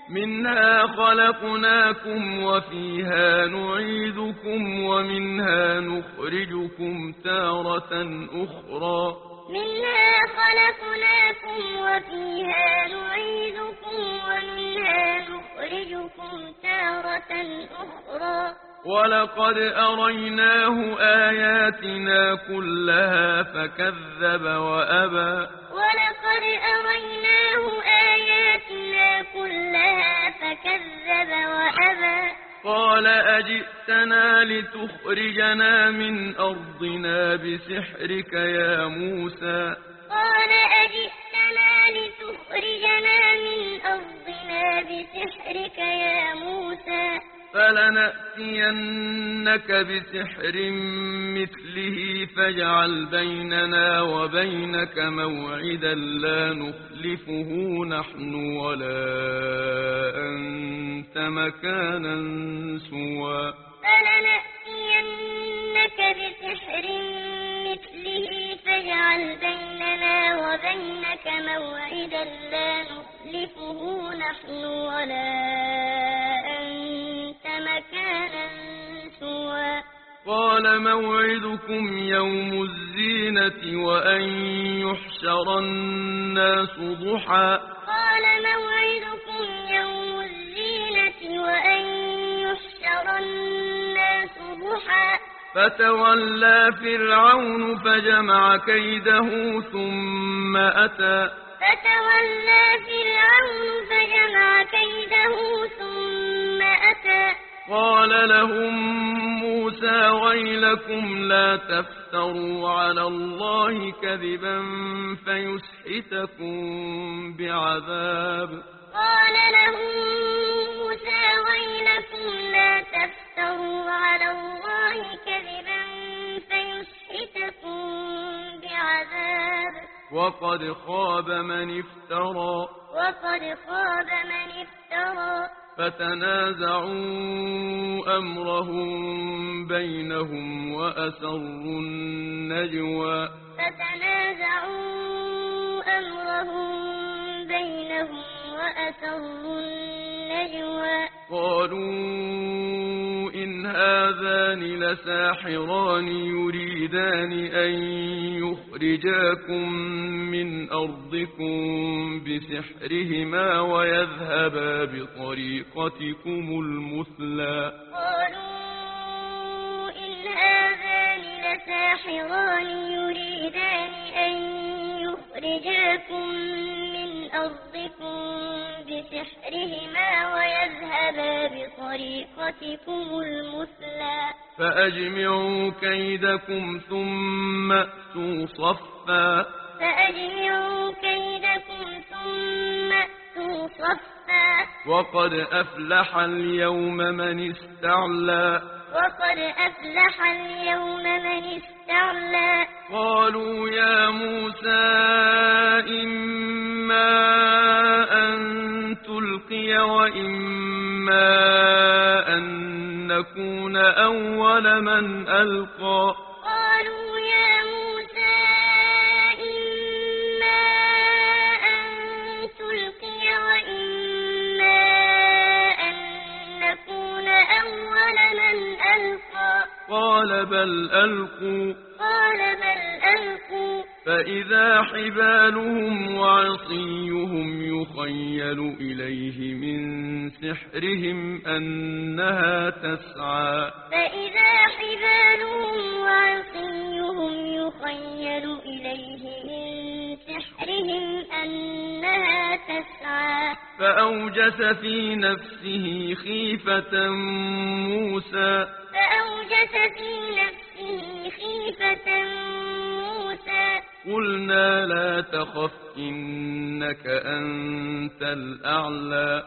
منها خلقناكم وفيها نعيدكم ومنها نخرجكم تارة أخرى منها خلقناكم وفيها نعيدكم ومنها نخرجكم تارة أخرى ولقد أريناه آياتنا كلها فكذب وأبى ولقد أريناه آياتنا كلها فكذب وأبى قال أجئتنا لتخرجنا من أرضنا بسحرك يا موسى قال أجئتنا لتخرجنا من أرضنا بسحرك يا موسى فلنأتينك بسحر مثله فاجعل بيننا وبينك موعدا لا نخلفه نحن ولا أنت مكانا سوى فلنأتينك بسحر مثله فاجعل بيننا وبينك موعدا لا نخلفه نحن ولا أنت مكانا سوى قال موعدكم يوم الزينة وأن يحشر الناس ضحى قال موعدكم يوم الزينة وأن يحشر الناس ضحى فتولى فرعون فجمع كيده ثم أتى فتولى فرعون فجمع كيده ثم أتى قال لهم موسى ويلكم لا تفتروا على الله كذبا فيسحتكم بعذاب قال لهم موسى ويلكم لا تفتروا على الله كذبا فيسحتكم بعذاب وقد خاب من افترى وقد خاب من افترى فتنازعوا أمرهم بينهم وأسروا النجوى فتنازعوا أمرهم بينهم وأسروا النجوى قالوا إن هذان لساحران يريدان أن يخرجاكم من أرضكم بسحرهما ويذهبا بطريقتكم المثلى قالوا إن هذان لساحران يريدان أن يخرجاكم من أرضكم بسحرهما ويذهبا بطريقتكم المثلى فأجمعوا كيدكم ثم أتوا صفا فأجمعوا كيدكم ثم أتوا صفا وقد أفلح اليوم من استعلى وقد أفلح اليوم من استعلى قالوا يا موسى إما أن تلقي وإما أن نكون أول من ألقى قالوا يا موسى إما أن تلقي وإما أن نكون أول من ألقى قال بل ألقوا فإذا حبالهم وعصيهم يخيل إليه من سحرهم أنها تسعى فإذا حبالهم وعصيهم يخيل إليه من سحرهم أنها تسعى فأوجس في نفسه خيفة موسى قلنا لا تخف إنك أنت الأعلى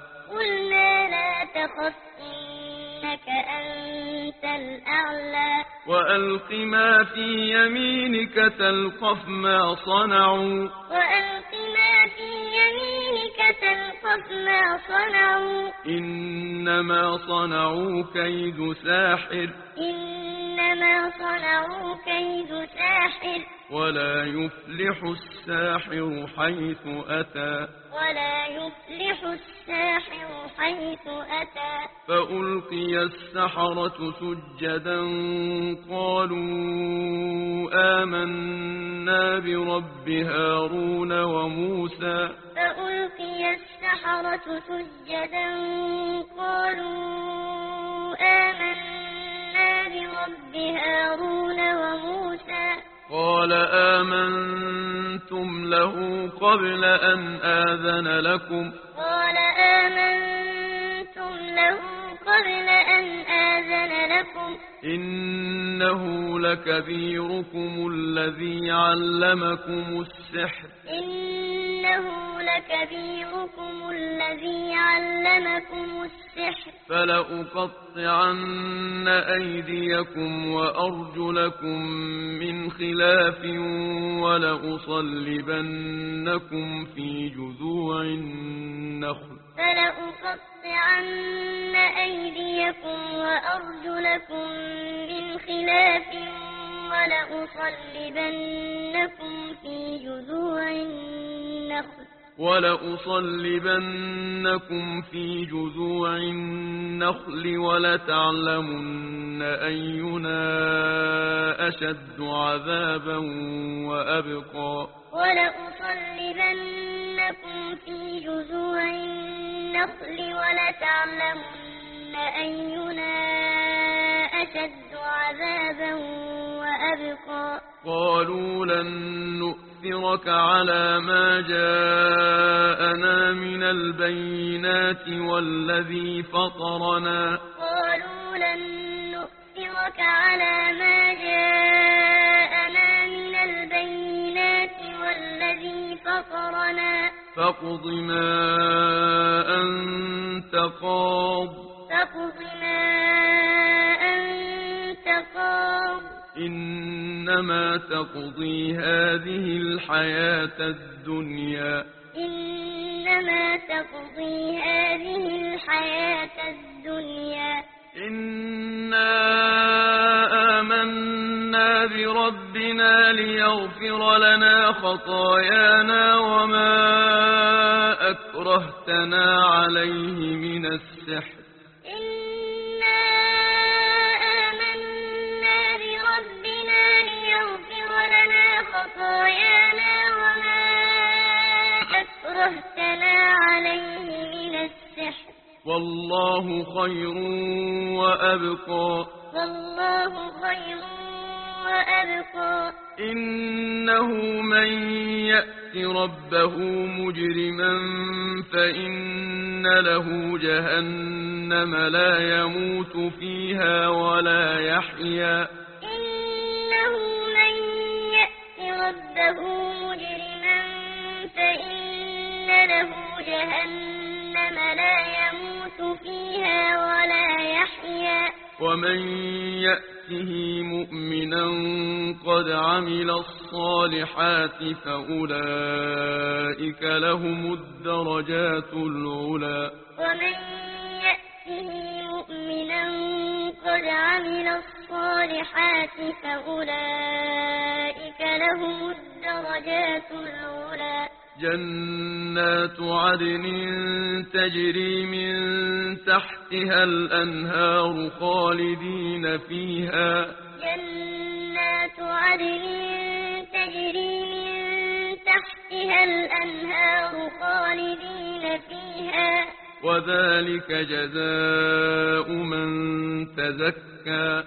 وألق ما في يمينك تلقف ما صنعوا إنما صنعوا كيد ساحر ولا يفلح الساحر حيث أتى حيث أتى فألقي السحرة سجدا قالوا آمنا برب هارون وموسى فألقي السحرة سجدا قالوا آمنا برب هارون وموسى قال آمنتم له قبل أن آذن لكم قال آمنتم له قبل أن آذن لكم إنه لكبيركم الذي علمكم السحر إنه لكبيركم الذي علمكم السحر فلأقطعن أيديكم وأرجلكم من خلاف ولأصلبنكم في جذوع النخل فلأقطعن أيديكم وأرجلكم من خلاف ولأصلبنكم في جذوع النخل ولتعلمن أينا أشد عذابا وأبقى ولأصلبنكم في جذوع النخل ولتعلمن أينا أشد عذابا وأبقى قالوا لن نؤثرك على ما جاءنا من البينات والذي فطرنا قالوا لن نؤثرك على ما جاءنا من البينات والذي فطرنا فاقض ما أنت قاض إنما تقضي هذه الحياة الدنيا إنا آمنا بربنا ليغفر لنا خطايانا وما أكرهتنا عليه من السحر إنا آمنا بربنا ليغفر لنا خطايانا وما أكرهتنا عليه من السحر والله خير وأبقى إنه من يأت ربه مجرما فإن له جهنم لا يموت فيها ولا يحيا إنه من يأت ربه مجرما فإن له جهنم لا يموت فيها ولا يحيا ومن يأته مؤمنا قد عمل الصالحات فأولئك لهم الدرجات العلى ومن يأته مؤمنا قد عمل الصالحات فأولئك لهم الدرجات العلى جنات عدن تجري من تحتها الأنهار خالدين فيها جنات عدن تجري من تحتها الأنهار خالدين فيها وذلك جزاء من تزكى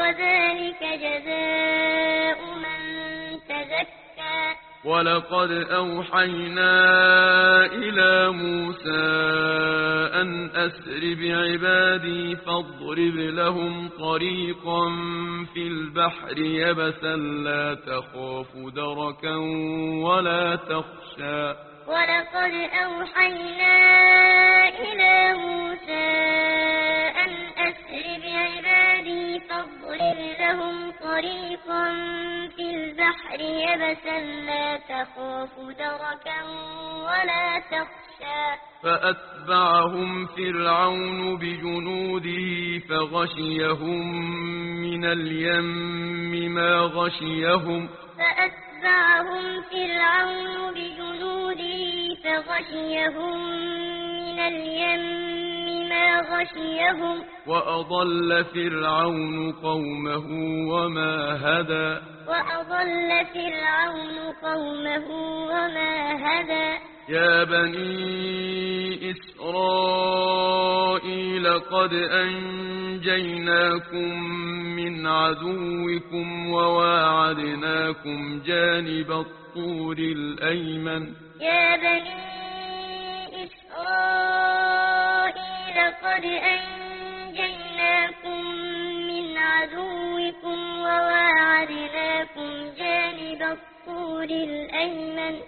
ولقد أوحينا إلى موسى أن أسر بعبادي فاضرب لهم طريقا في البحر يبسا لا تخاف دركا ولا تخشى ولقد أوحينا إلى موسى أن أسر بعبادي فاضرب لهم طريقا في البحر يبسا لا تخاف دركا ولا تخشى فأتبعهم فرعون بجنوده فغشيهم من اليم ما غشيهم فأتبعهم فرعون بجنوده فغشيهم من اليم غشيهم وأضل فرعون قومه وما هدى وأضل فرعون قومه وما هدى يا بني إسرائيل قد أنجيناكم من عدوكم وواعدناكم جانب الطور الأيمن يا بني إسرائيل قد أنجيناكم من عدوكم وواعدناكم جانب الطور الأيمن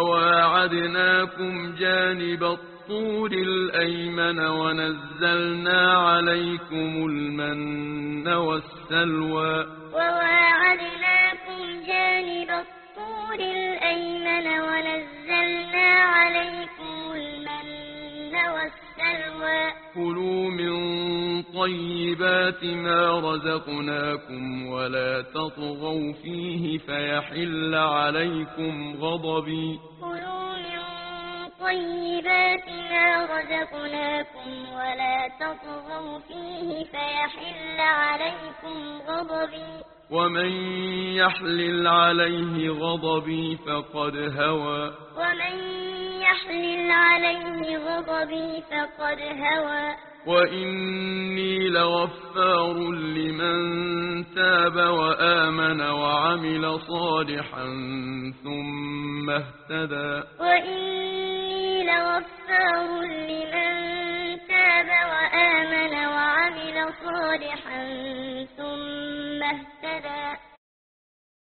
ونزلنا عليكم المن والسلوى وواعدناكم جانب الطور الأيمن ونزلنا عليكم المن والسلوى كلوا من طيبات ما رزقناكم ولا تطغوا فيه فيحل عليكم غضبي كلوا من طيبات ما رزقناكم ولا تطغوا فيه فيحل عليكم غضبي ومن يحلل عليه غضبي فقد هوى ومن يحلل عليه غضبي فقد هوى وإني لغفار لمن تاب وآمن وعمل صالحا ثم اهتدى وإني لغفار لمن تاب وآمن وعمل صالحا ثم اهتدى